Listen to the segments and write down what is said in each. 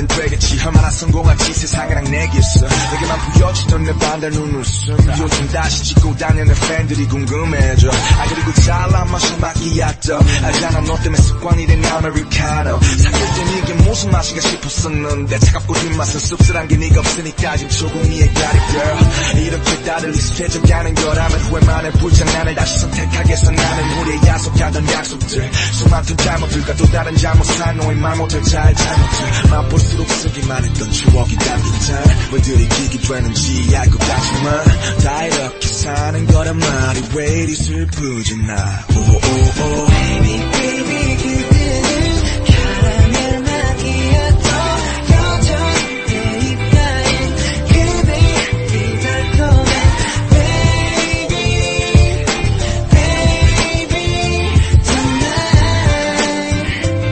하면 되겠지. 얼마나 성공할지 세상이랑 내겠어. 내게만 보여주던 내 반달 눈웃음 요즘 다시 찍고 다니는 팬들이 궁금해져. 아 그리고 잘난 맛이 마키아토. 알잖아 너 때문에 습관이 된 아메리카노. 사귈 땐 이게 무슨 맛인가 싶었었는데 차갑고 뒷맛은 씁쓸한 게 네가 없으니까 지금 조금 이해가리 girl. 이렇게 다들 익숙해져가는 거라면 후회만 해. 불장난을 다시 선택하겠어. 나는 우리의 약속하던 약속들 수많던 잘못들과 또 다른 잘못한 너의 말 못할 잘못들 맛볼수록 쓰기만 했던 추억이 담긴 잘 왜 들이키게 되는지 알 것 같지만 다 이렇게 사는 거란 말이 왜 이리 슬프지 나. 오오오 Baby baby 그대는 카라멜 마키아토 여전히 내 입가엔 그대의 달콤해 Baby baby tonight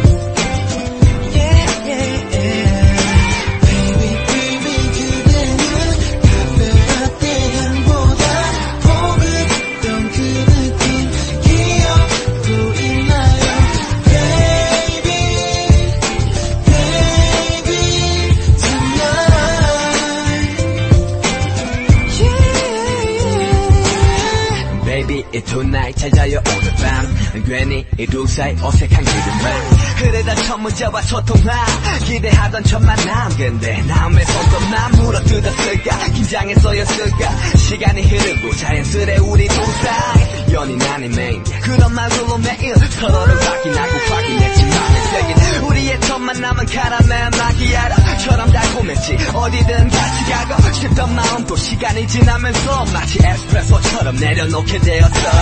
yeah yeah yeah Baby baby 그대는 카페라떼 향보다 포근했던 그 느낌 기억도 있나요 Baby baby tonight yeah Baby tonight 찾아요 오늘 밤 괜히 이 두 사이 어색한 기분만 그래다 첫 문자와 소통화 기대하던 첫 만남 근데 남의 손톱만 물어뜯었을까 긴장했어였을까 시간이 흐르고 자연스레 우리 두 사이 연인 아닌 메인 그런 말들로 매일 서로를 확인하고 확인했지만 새긴 우리의 첫 만남은 카라멜 마키아토처럼 달콤했지 어디든 같이 가고 싶던 마음도 시간이 지나면서 마치 에스프레소처럼 내려놓게 되었어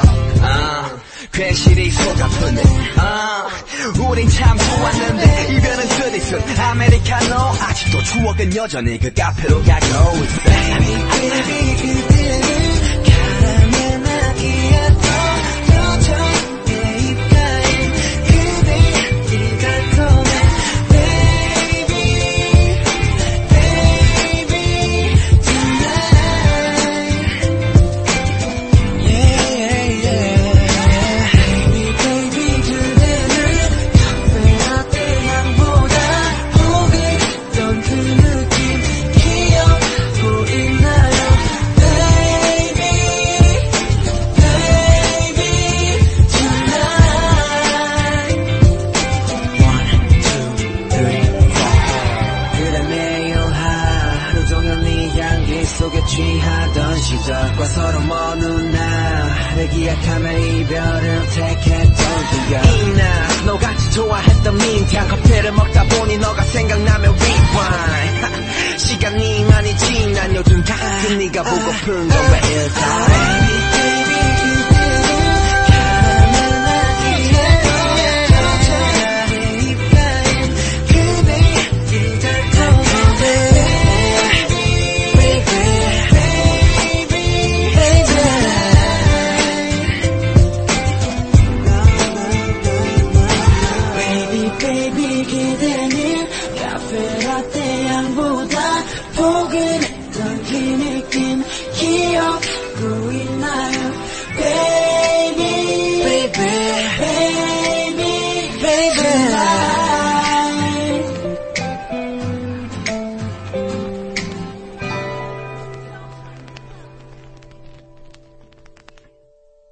괜시리 속 아프네 우린 참 좋았는데 이별은 쓰디쓴 아메리카노 아직도 추억은 여전히 그 카페로 가고 있어 Baby baby 그대는 카라멜 마키아토 여전히 내 입가엔 그대의 달콤해 Baby baby tonight yeah yeah Baby baby 그대는 카페라떼 향보다 포근했던 그 느낌 기억도 있나요 Baby baby tonight 1, 2, 3, 4 그래 매일 하루 종일 네 향기 속에 취하던 시절과 서로 먼 나를 기약하며 이별을 택했던 그가 이날 너같이 좋아했던 민트향 커피를 먹다 보니 너가 생각나며 rewind 시간이 많이 지난 요즘 가끔 네가 보고픈 건 왜 일까